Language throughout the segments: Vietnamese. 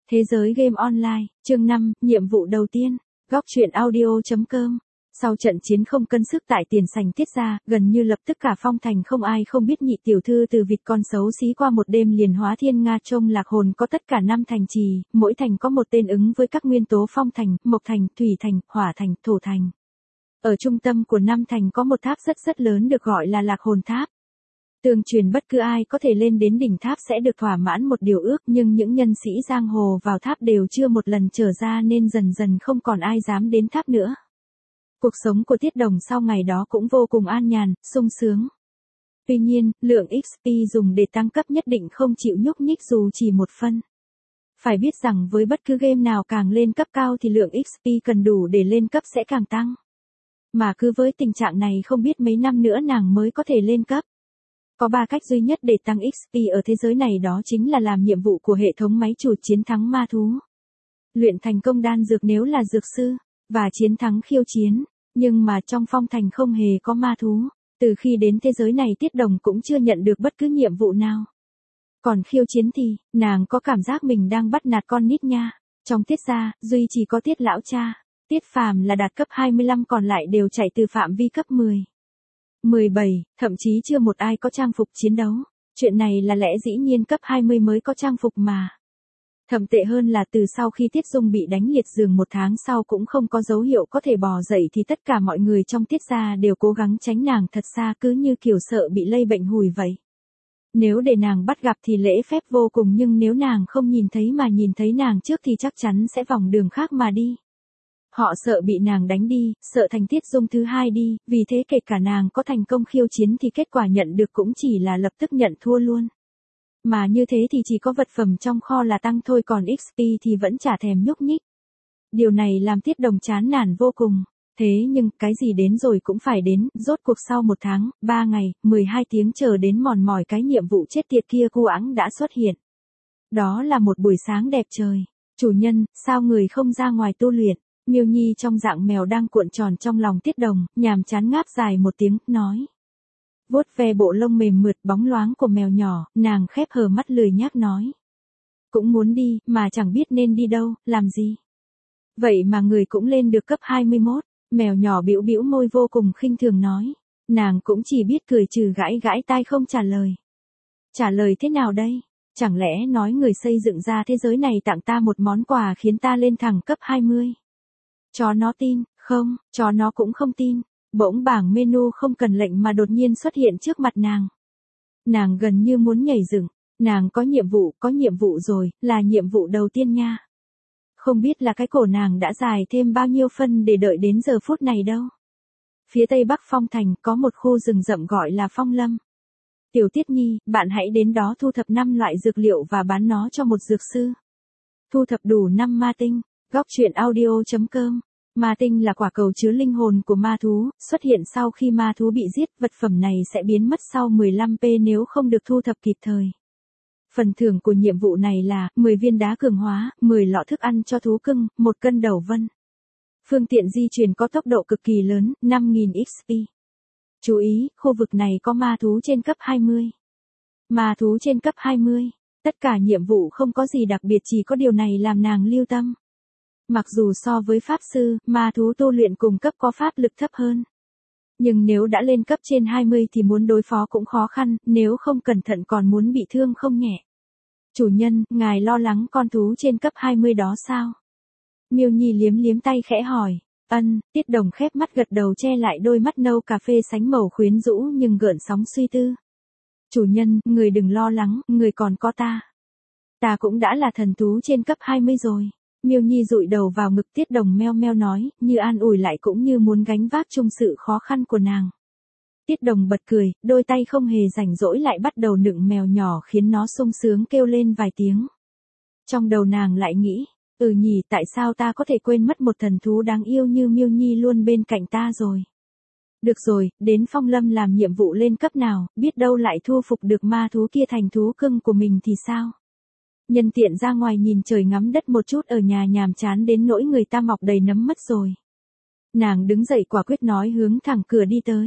Thế giới game online, chương 5, nhiệm vụ đầu tiên, góc truyện audio.com. Sau trận chiến không cân sức tại tiền sảnh Tiết gia, gần như lập tức cả Phong Thành không ai không biết nhị tiểu thư từ vịt con xấu xí qua một đêm liền hóa thiên nga trông lạc hồn, có tất cả 5 thành trì, mỗi thành có một tên ứng với các nguyên tố phong thành, mộc thành, thủy thành, hỏa thành, thổ thành. Ở trung tâm của 5 thành có một tháp rất lớn được gọi là lạc hồn tháp. Tương truyền bất cứ ai có thể lên đến đỉnh tháp sẽ được thỏa mãn một điều ước, nhưng những nhân sĩ giang hồ vào tháp đều chưa một lần trở ra nên dần dần không còn ai dám đến tháp nữa. Cuộc sống của Tiết Đồng sau ngày đó cũng vô cùng an nhàn, sung sướng. Tuy nhiên, lượng XP dùng để tăng cấp nhất định không chịu nhúc nhích dù chỉ một phân. Phải biết rằng với bất cứ game nào càng lên cấp cao thì lượng XP cần đủ để lên cấp sẽ càng tăng. Mà cứ với tình trạng này không biết mấy năm nữa nàng mới có thể lên cấp. Có 3 cách duy nhất để tăng XP ở thế giới này, đó chính là làm nhiệm vụ của hệ thống máy chủ chiến thắng ma thú, luyện thành công đan dược nếu là dược sư, và chiến thắng khiêu chiến. Nhưng mà trong Phong Thành không hề có ma thú. Từ khi đến thế giới này Tiết Đồng cũng chưa nhận được bất cứ nhiệm vụ nào. Còn khiêu chiến thì, nàng có cảm giác mình đang bắt nạt con nít nha. Trong Tiết gia, duy chỉ có Tiết lão cha, Tiết Phàm là đạt cấp 25, còn lại đều chạy từ phạm vi cấp 10. 17, thậm chí chưa một ai có trang phục chiến đấu. Chuyện này là lẽ dĩ nhiên cấp 20 mới có trang phục mà. Thậm tệ hơn là từ sau khi Tiết Dung bị đánh liệt giường 1 tháng sau cũng không có dấu hiệu có thể bò dậy thì tất cả mọi người trong Tiết gia đều cố gắng tránh nàng thật xa, cứ như kiểu sợ bị lây bệnh hùi vậy. Nếu để nàng bắt gặp thì lễ phép vô cùng, nhưng nếu nàng không nhìn thấy mà nhìn thấy nàng trước thì chắc chắn sẽ vòng đường khác mà đi. Họ sợ bị nàng đánh đi, sợ thành Tiết Dung thứ 2 đi, vì thế kể cả nàng có thành công khiêu chiến thì kết quả nhận được cũng chỉ là lập tức nhận thua luôn. Mà như thế thì chỉ có vật phẩm trong kho là tăng thôi, còn XP thì vẫn chả thèm nhúc nhích. Điều này làm Tiết Đồng chán nản vô cùng. Thế nhưng, cái gì đến rồi cũng phải đến, rốt cuộc sau 1 tháng, 3 ngày, 12 tiếng chờ đến mòn mỏi cái nhiệm vụ chết tiệt kia cu ẵng đã xuất hiện. Đó là một buổi sáng đẹp trời. Chủ nhân, sao người không ra ngoài tu luyện? Miêu Nhi trong dạng mèo đang cuộn tròn trong lòng Tiết Đồng, nhàm chán ngáp dài một tiếng, nói. Vuốt ve bộ lông mềm mượt bóng loáng của mèo nhỏ, nàng khép hờ mắt lười nhác nói. Cũng muốn đi, mà chẳng biết nên đi đâu, làm gì. Vậy mà người cũng lên được cấp 21, mèo nhỏ bĩu bĩu môi vô cùng khinh thường nói. Nàng cũng chỉ biết cười trừ gãi gãi tai không trả lời. Trả lời thế nào đây? Chẳng lẽ nói người xây dựng ra thế giới này tặng ta một món quà khiến ta lên thẳng cấp 20? Chó nó tin, không, chó nó cũng không tin. Bỗng bảng menu không cần lệnh mà đột nhiên xuất hiện trước mặt nàng. Nàng gần như muốn nhảy dựng. Nàng có nhiệm vụ rồi, là nhiệm vụ đầu tiên nha. Không biết là cái cổ nàng đã dài thêm bao nhiêu phân để đợi đến giờ phút này đâu. Phía tây bắc Phong Thành có một khu rừng rậm gọi là Phong Lâm. Tiểu Tiết Nhi, bạn hãy đến đó thu thập 5 loại dược liệu và bán nó cho một dược sư. Thu thập đủ 5 ma tinh, góc truyện audio.com. Ma tinh là quả cầu chứa linh hồn của ma thú, xuất hiện sau khi ma thú bị giết, vật phẩm này sẽ biến mất sau 15p nếu không được thu thập kịp thời. Phần thưởng của nhiệm vụ này là 10 viên đá cường hóa, 10 lọ thức ăn cho thú cưng, 1 cân đẩu vân. Phương tiện di chuyển có tốc độ cực kỳ lớn, 5000 XP. Chú ý, khu vực này có ma thú trên cấp 20. Ma thú trên cấp 20. Tất cả nhiệm vụ không có gì đặc biệt, chỉ có điều này làm nàng lưu tâm. Mặc dù so với pháp sư, ma thú tu luyện cùng cấp có pháp lực thấp hơn. Nhưng nếu đã lên cấp trên 20 thì muốn đối phó cũng khó khăn, nếu không cẩn thận còn muốn bị thương không nhẹ. Chủ nhân, ngài lo lắng con thú trên cấp 20 đó sao? Miêu Nhi liếm liếm tay khẽ hỏi. Tiết Đồng khép mắt gật đầu, che lại đôi mắt nâu cà phê sánh màu quyến rũ nhưng gợn sóng suy tư. Chủ nhân, người đừng lo lắng, người còn có ta. Ta cũng đã là thần thú trên cấp 20 rồi. Miêu Nhi dụi đầu vào ngực Tiết Đồng meo meo nói, như an ủi lại cũng như muốn gánh vác chung sự khó khăn của nàng. Tiết Đồng bật cười, đôi tay không hề rảnh rỗi lại bắt đầu nựng mèo nhỏ khiến nó sung sướng kêu lên vài tiếng. Trong đầu nàng lại nghĩ, nhỉ, tại sao ta có thể quên mất một thần thú đáng yêu như Miêu Nhi luôn bên cạnh ta rồi. Được rồi, đến Phong Lâm làm nhiệm vụ lên cấp nào, biết đâu lại thu phục được ma thú kia thành thú cưng của mình thì sao? Nhân tiện ra ngoài nhìn trời ngắm đất một chút, ở nhà nhàm chán đến nỗi người ta mọc đầy nấm mất rồi. Nàng đứng dậy quả quyết nói hướng thẳng cửa đi tới.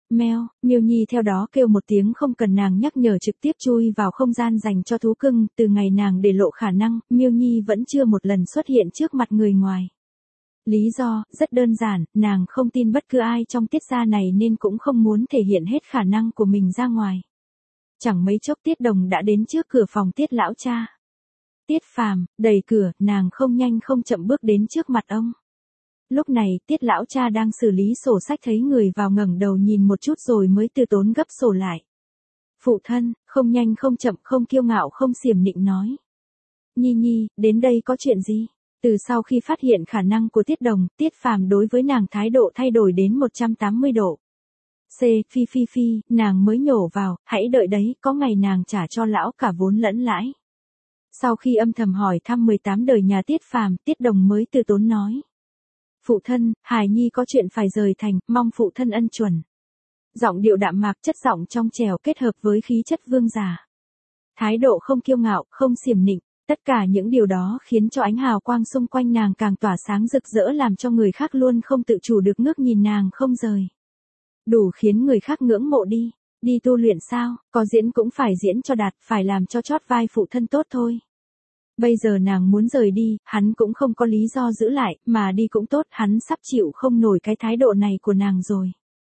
Meo, Miêu Nhi theo đó kêu một tiếng không cần nàng nhắc nhở trực tiếp chui vào không gian dành cho thú cưng, từ ngày nàng để lộ khả năng, Miêu Nhi vẫn chưa một lần xuất hiện trước mặt người ngoài. Lý do, rất đơn giản, nàng không tin bất cứ ai trong Tiết gia này nên cũng không muốn thể hiện hết khả năng của mình ra ngoài. Chẳng mấy chốc Tiết Đồng đã đến trước cửa phòng Tiết lão cha. Tiết Phàm, đẩy cửa, nàng không nhanh không chậm bước đến trước mặt ông. Lúc này, Tiết lão cha đang xử lý sổ sách thấy người vào ngẩng đầu nhìn một chút rồi mới từ tốn gấp sổ lại. Phụ thân, không nhanh không chậm không kiêu ngạo không xiểm nịnh nói. Nhi Nhi, đến đây có chuyện gì? Từ sau khi phát hiện khả năng của Tiết Đồng, Tiết Phàm đối với nàng thái độ thay đổi đến 180 độ. Phi phi phi, nàng mới nhổ vào, hãy đợi đấy, có ngày nàng trả cho lão cả vốn lẫn lãi. Sau khi âm thầm hỏi thăm 18 đời nhà Tiết Phàm, Tiết Đồng mới từ tốn nói. Phụ thân, hài nhi có chuyện phải rời thành, mong phụ thân ân chuẩn. Giọng điệu đạm mạc chất giọng trong trẻo kết hợp với khí chất vương giả. Thái độ không kiêu ngạo, không xiểm nịnh, tất cả những điều đó khiến cho ánh hào quang xung quanh nàng càng tỏa sáng rực rỡ làm cho người khác luôn không tự chủ được ngước nhìn nàng không rời. Đủ khiến người khác ngưỡng mộ đi. Đi tu luyện sao, có diễn cũng phải diễn cho đạt, phải làm cho chót vai phụ thân tốt thôi. Bây giờ nàng muốn rời đi, hắn cũng không có lý do giữ lại, mà đi cũng tốt, hắn sắp chịu không nổi cái thái độ này của nàng rồi.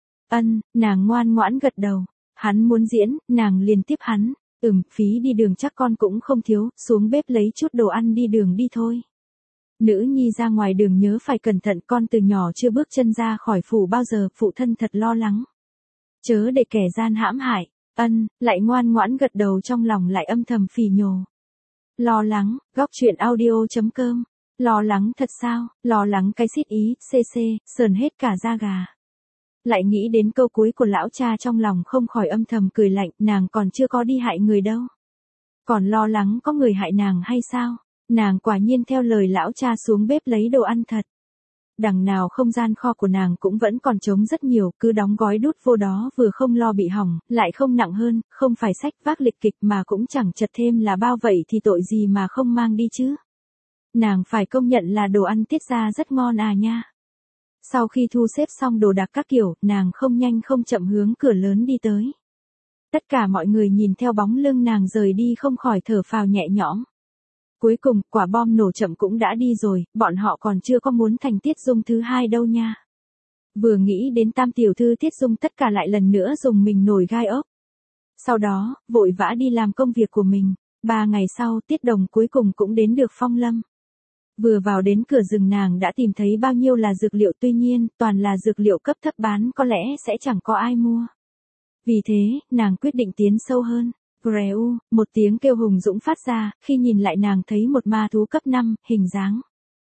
Nàng ngoan ngoãn gật đầu. Hắn muốn diễn, nàng liền tiếp hắn. Phí đi đường chắc con cũng không thiếu, xuống bếp lấy chút đồ ăn đi đường đi thôi. Nữ nhi ra ngoài đường nhớ phải cẩn thận, con từ nhỏ chưa bước chân ra khỏi phủ bao giờ, phụ thân thật lo lắng. Chớ để kẻ gian hãm hại. Lại ngoan ngoãn gật đầu trong lòng lại âm thầm phì nhổ. Lo lắng, góc truyện audio.com. Lo lắng thật sao, lo lắng cái xít ý, sờn hết cả da gà. Lại nghĩ đến câu cuối của lão cha trong lòng không khỏi âm thầm cười lạnh, nàng còn chưa có đi hại người đâu. Còn lo lắng có người hại nàng hay sao? Nàng quả nhiên theo lời lão cha xuống bếp lấy đồ ăn thật. Đằng nào không gian kho của nàng cũng vẫn còn trống rất nhiều, cứ đóng gói đút vô đó vừa không lo bị hỏng, lại không nặng hơn, không phải xách vác lịch kịch mà cũng chẳng chật thêm là bao vậy thì tội gì mà không mang đi chứ. Nàng phải công nhận là đồ ăn Tiết gia rất ngon à nha. Sau khi thu xếp xong đồ đạc các kiểu, nàng không nhanh không chậm hướng cửa lớn đi tới. Tất cả mọi người nhìn theo bóng lưng nàng rời đi không khỏi thở phào nhẹ nhõm. Cuối cùng, quả bom nổ chậm cũng đã đi rồi, bọn họ còn chưa có muốn thành Tiết Dung thứ hai đâu nha. Vừa nghĩ đến tam tiểu thư Tiết Dung tất cả lại lần nữa dùng mình nổi gai ốc. Sau đó, vội vã đi làm công việc của mình. 3 ngày sau, Tiết Đồng cuối cùng cũng đến được Phong Lâm. Vừa vào đến cửa rừng nàng đã tìm thấy bao nhiêu là dược liệu, tuy nhiên, toàn là dược liệu cấp thấp bán có lẽ sẽ chẳng có ai mua. Vì thế, nàng quyết định tiến sâu hơn. Greu, một tiếng kêu hùng dũng phát ra, khi nhìn lại nàng thấy một ma thú cấp 5, hình dáng.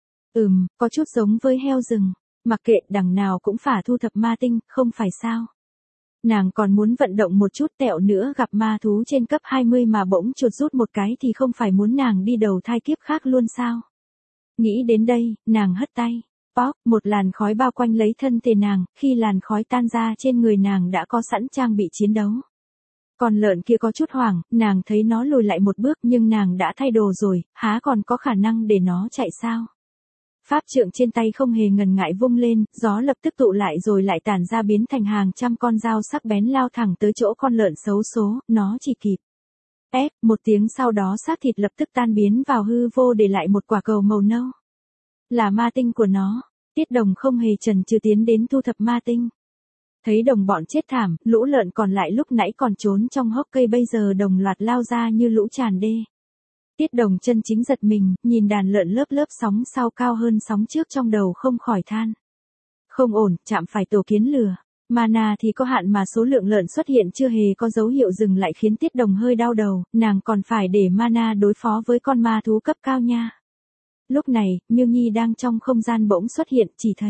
Có chút giống với heo rừng. Mặc kệ, đằng nào cũng phải thu thập ma tinh, không phải sao. Nàng còn muốn vận động một chút tẹo nữa gặp ma thú trên cấp 20 mà bỗng chuột rút một cái thì không phải muốn nàng đi đầu thai kiếp khác luôn sao. Nghĩ đến đây, nàng hất tay. Một làn khói bao quanh lấy thân thể nàng, khi làn khói tan ra trên người nàng đã có sẵn trang bị chiến đấu. Con lợn kia có chút hoảng, nàng thấy nó lùi lại một bước nhưng nàng đã thay đồ rồi, há còn có khả năng để nó chạy sao. Pháp trượng trên tay không hề ngần ngại vung lên, gió lập tức tụ lại rồi lại tản ra biến thành hàng trăm con dao sắc bén lao thẳng tới chỗ con lợn xấu số, nó chỉ kịp. Một tiếng sau đó xác thịt lập tức tan biến vào hư vô để lại một quả cầu màu nâu. Là ma tinh của nó. Tiết Đồng không hề chần chừ tiến đến thu thập ma tinh. Thấy đồng bọn chết thảm, lũ lợn còn lại lúc nãy còn trốn trong hốc cây bây giờ đồng loạt lao ra như lũ tràn đê. Tiết Đồng chân chính giật mình, nhìn đàn lợn lớp lớp sóng sau cao hơn sóng trước trong đầu không khỏi than. Không ổn, chạm phải tổ kiến lừa. Mana thì có hạn mà số lượng lợn xuất hiện chưa hề có dấu hiệu dừng lại khiến Tiết Đồng hơi đau đầu, nàng còn phải để mana đối phó với con ma thú cấp cao nha. Lúc này, Miêu Nhi đang trong không gian bỗng xuất hiện, chỉ thấy.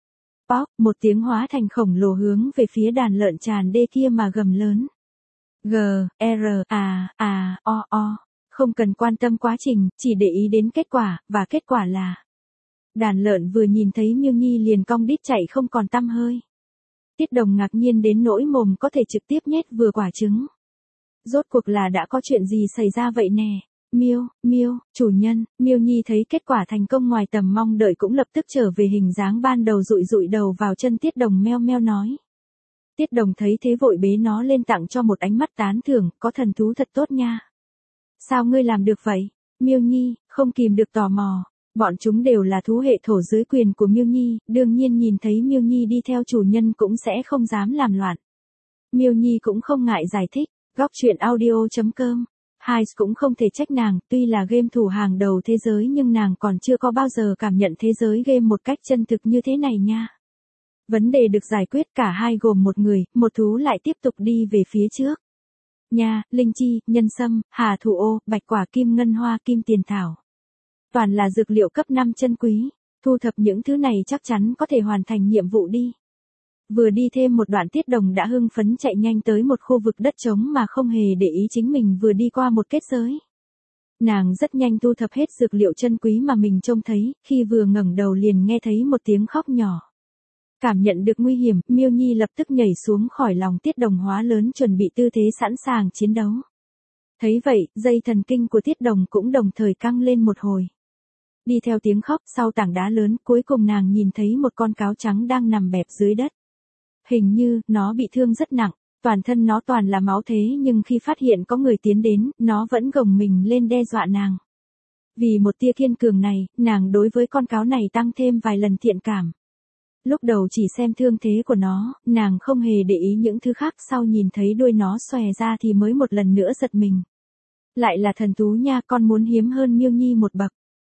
Một tiếng hóa thành khổng lồ hướng về phía đàn lợn tràn đê kia mà gầm lớn. Không cần quan tâm quá trình, chỉ để ý đến kết quả, và kết quả là. Đàn lợn vừa nhìn thấy Miêu Nhi liền cong đít chạy không còn tăm hơi. Tiết Đồng ngạc nhiên đến nỗi mồm có thể trực tiếp nhét vừa quả trứng. Rốt cuộc là đã có chuyện gì xảy ra vậy nè? Miêu, chủ nhân. Miêu Nhi thấy kết quả thành công ngoài tầm mong đợi cũng lập tức trở về hình dáng ban đầu, dụi đầu vào chân Tiết Đồng meo meo nói. Tiết Đồng thấy thế vội bế nó lên tặng cho một ánh mắt tán thưởng, có thần thú thật tốt nha. Sao ngươi làm được vậy? Miêu Nhi, không kìm được tò mò. Bọn chúng đều là thú hệ thổ dưới quyền của Miêu Nhi, đương nhiên nhìn thấy Miêu Nhi đi theo chủ nhân cũng sẽ không dám làm loạn. Miêu Nhi cũng không ngại giải thích, góc truyện audio.com. Hai cũng không thể trách nàng, tuy là game thủ hàng đầu thế giới nhưng nàng còn chưa có bao giờ cảm nhận thế giới game một cách chân thực như thế này nha. Vấn đề được giải quyết, cả hai gồm một người, một thú lại tiếp tục đi về phía trước. Nha, linh chi, nhân sâm, hà thủ ô, bạch quả kim ngân hoa kim tiền thảo. Toàn là dược liệu cấp 5 chân quý, thu thập những thứ này chắc chắn có thể hoàn thành nhiệm vụ đi. Vừa đi thêm một đoạn Tiết Đồng đã hưng phấn chạy nhanh tới một khu vực đất trống mà không hề để ý chính mình vừa đi qua một kết giới. Nàng rất nhanh thu thập hết dược liệu chân quý mà mình trông thấy, khi vừa ngẩng đầu liền nghe thấy một tiếng khóc nhỏ. Cảm nhận được nguy hiểm, Miêu Nhi lập tức nhảy xuống khỏi lòng Tiết Đồng hóa lớn chuẩn bị tư thế sẵn sàng chiến đấu. Thấy vậy, dây thần kinh của Tiết Đồng cũng đồng thời căng lên một hồi. Đi theo tiếng khóc sau tảng đá lớn, cuối cùng nàng nhìn thấy một con cáo trắng đang nằm bẹp dưới đất. Hình như, nó bị thương rất nặng, toàn thân nó toàn là máu thế nhưng khi phát hiện có người tiến đến, nó vẫn gồng mình lên đe dọa nàng. Vì một tia kiên cường này, nàng đối với con cáo này tăng thêm vài lần thiện cảm. Lúc đầu chỉ xem thương thế của nó, nàng không hề để ý những thứ khác, sau nhìn thấy đuôi nó xòe ra thì mới một lần nữa giật mình. Lại là thần thú nha, con muốn hiếm hơn Miêu Nhi một bậc.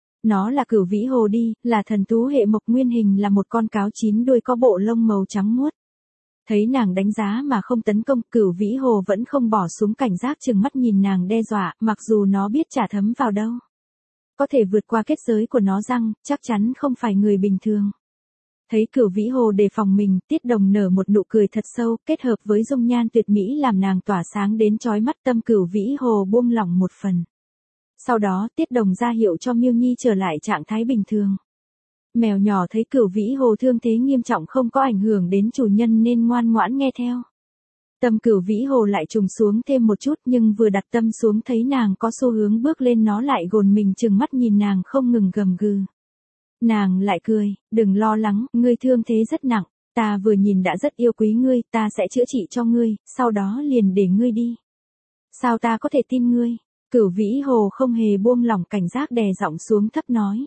Nó là cửu vĩ hồ đi, là thần thú hệ mộc, nguyên hình là một con cáo 9 đuôi có bộ lông màu trắng muốt. Thấy nàng đánh giá mà không tấn công, cửu vĩ hồ vẫn không bỏ xuống, cảnh giác chừng mắt nhìn nàng đe dọa, mặc dù nó biết chả thấm vào đâu. Có thể vượt qua kết giới của nó răng, chắc chắn không phải người bình thường. Thấy cửu vĩ hồ đề phòng mình, Tiết Đồng nở một nụ cười thật sâu, kết hợp với dung nhan tuyệt mỹ làm nàng tỏa sáng đến chói mắt, tâm cửu vĩ hồ buông lỏng một phần. Sau đó Tiết Đồng ra hiệu cho Miêu Nhi trở lại trạng thái bình thường. Mèo nhỏ thấy cửu vĩ hồ thương thế nghiêm trọng không có ảnh hưởng đến chủ nhân nên ngoan ngoãn nghe theo. Tâm cửu vĩ hồ lại trùng xuống thêm một chút nhưng vừa đặt tâm xuống thấy nàng có xu hướng bước lên nó lại gồn mình trừng mắt nhìn nàng không ngừng gầm gừ. Nàng lại cười, đừng lo lắng, ngươi thương thế rất nặng, ta vừa nhìn đã rất yêu quý ngươi, ta sẽ chữa trị cho ngươi, sau đó liền để ngươi đi. Sao ta có thể tin ngươi? Cửu vĩ hồ không hề buông lỏng cảnh giác, đè giọng xuống thấp nói.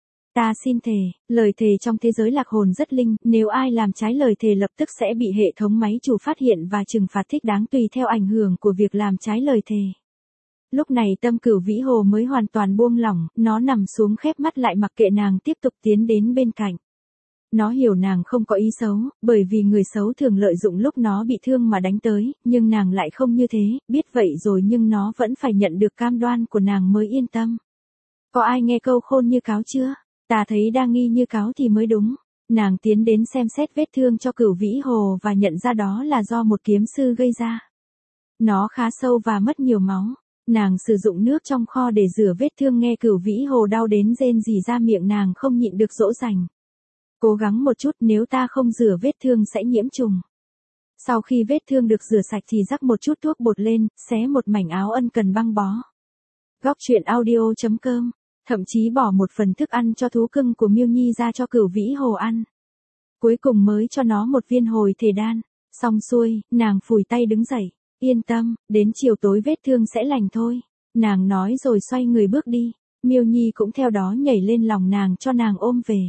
Ta xin thề, lời thề trong thế giới lạc hồn rất linh, nếu ai làm trái lời thề lập tức sẽ bị hệ thống máy chủ phát hiện và trừng phạt thích đáng tùy theo ảnh hưởng của việc làm trái lời thề. Lúc này tâm cửu vĩ hồ mới hoàn toàn buông lỏng, nó nằm xuống khép mắt lại mặc kệ nàng tiếp tục tiến đến bên cạnh. Nó hiểu nàng không có ý xấu, bởi vì người xấu thường lợi dụng lúc nó bị thương mà đánh tới, nhưng nàng lại không như thế, biết vậy rồi nhưng nó vẫn phải nhận được cam đoan của nàng mới yên tâm. Có ai nghe câu khôn như cáo chưa? Ta thấy đa nghi như cáo thì mới đúng. Nàng tiến đến xem xét vết thương cho cửu vĩ hồ và nhận ra đó là do một kiếm sư gây ra. Nó khá sâu và mất nhiều máu. Nàng sử dụng nước trong kho để rửa vết thương, nghe cửu vĩ hồ đau đến rên rỉ ra miệng, nàng không nhịn được dỗ dành. Cố gắng một chút, nếu ta không rửa vết thương sẽ nhiễm trùng. Sau khi vết thương được rửa sạch thì rắc một chút thuốc bột lên, xé một mảnh áo ân cần băng bó. Góc truyện audio.com. Thậm chí bỏ một phần thức ăn cho thú cưng của Miêu Nhi ra cho cửu vĩ hồ ăn. Cuối cùng mới cho nó một viên hồi thể đan. Xong xuôi, nàng phủi tay đứng dậy. Yên tâm, đến chiều tối vết thương sẽ lành thôi. Nàng nói rồi xoay người bước đi. Miêu Nhi cũng theo đó nhảy lên lòng nàng cho nàng ôm về.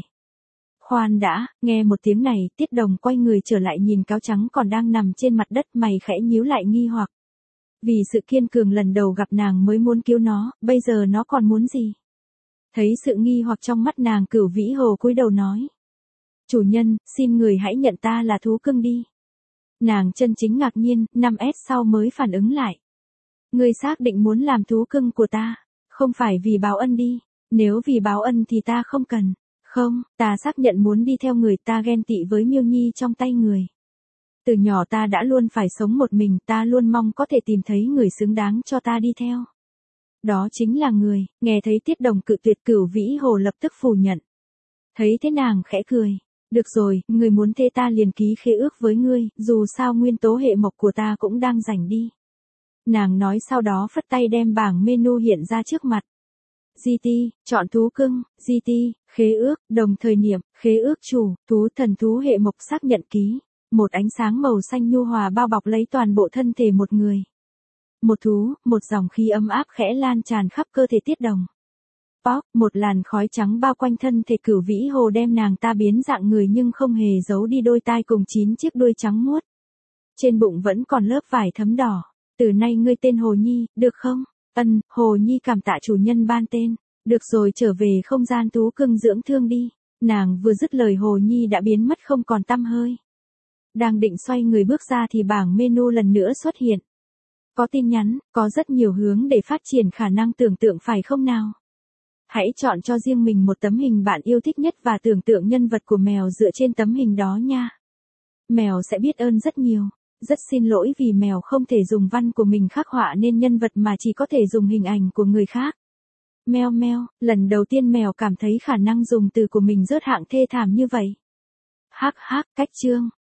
Khoan đã, nghe một tiếng này, Tiết Đồng quay người trở lại nhìn cáo trắng còn đang nằm trên mặt đất, mày khẽ nhíu lại nghi hoặc. Vì sự kiên cường lần đầu gặp nàng mới muốn cứu nó, bây giờ nó còn muốn gì? Thấy sự nghi hoặc trong mắt nàng, cửu vĩ hồ cúi đầu nói. Chủ nhân, xin người hãy nhận ta là thú cưng đi. Nàng chân chính ngạc nhiên, 5S sau mới phản ứng lại. Ngươi xác định muốn làm thú cưng của ta, không phải vì báo ân đi. Nếu vì báo ân thì ta không cần. Không, ta xác nhận muốn đi theo người, ta ghen tị với Miêu Nhi trong tay người. Từ nhỏ ta đã luôn phải sống một mình, ta luôn mong có thể tìm thấy người xứng đáng cho ta đi theo. Đó chính là người. Nghe thấy Tiết Đồng cự tuyệt, cửu vĩ hồ lập tức phủ nhận. Thấy thế nàng khẽ cười. Được rồi, người muốn thế ta liền ký khế ước với ngươi, dù sao nguyên tố hệ mộc của ta cũng đang rảnh đi. Nàng nói sau đó phất tay đem bảng menu hiện ra trước mặt. GT, chọn thú cưng, GT, khế ước, đồng thời niệm, khế ước chủ, thú thần thú hệ mộc xác nhận ký. Một ánh sáng màu xanh nhu hòa bao bọc lấy toàn bộ thân thể một người. Một thú, một dòng khí ấm áp khẽ lan tràn khắp cơ thể Tiết Đồng. Pop, một làn khói trắng bao quanh thân thể Cửu Vĩ Hồ đem nàng ta biến dạng người nhưng không hề giấu đi đôi tai cùng 9 chiếc đuôi trắng muốt. Trên bụng vẫn còn lớp vải thấm đỏ. Từ nay ngươi tên Hồ Nhi, được không? Ân, Hồ Nhi cảm tạ chủ nhân ban tên. Được rồi, trở về không gian thú cưng dưỡng thương đi. Nàng vừa dứt lời Hồ Nhi đã biến mất không còn tăm hơi. Đang định xoay người bước ra thì bảng menu lần nữa xuất hiện. Có tin nhắn, có rất nhiều hướng để phát triển khả năng tưởng tượng phải không nào? Hãy chọn cho riêng mình một tấm hình bạn yêu thích nhất và tưởng tượng nhân vật của mèo dựa trên tấm hình đó nha. Mèo sẽ biết ơn rất nhiều. Rất xin lỗi vì mèo không thể dùng văn của mình khắc họa nên nhân vật mà chỉ có thể dùng hình ảnh của người khác. Meo meo, lần đầu tiên mèo cảm thấy khả năng dùng từ của mình rớt hạng thê thảm như vậy. Hắc hắc, cách chương.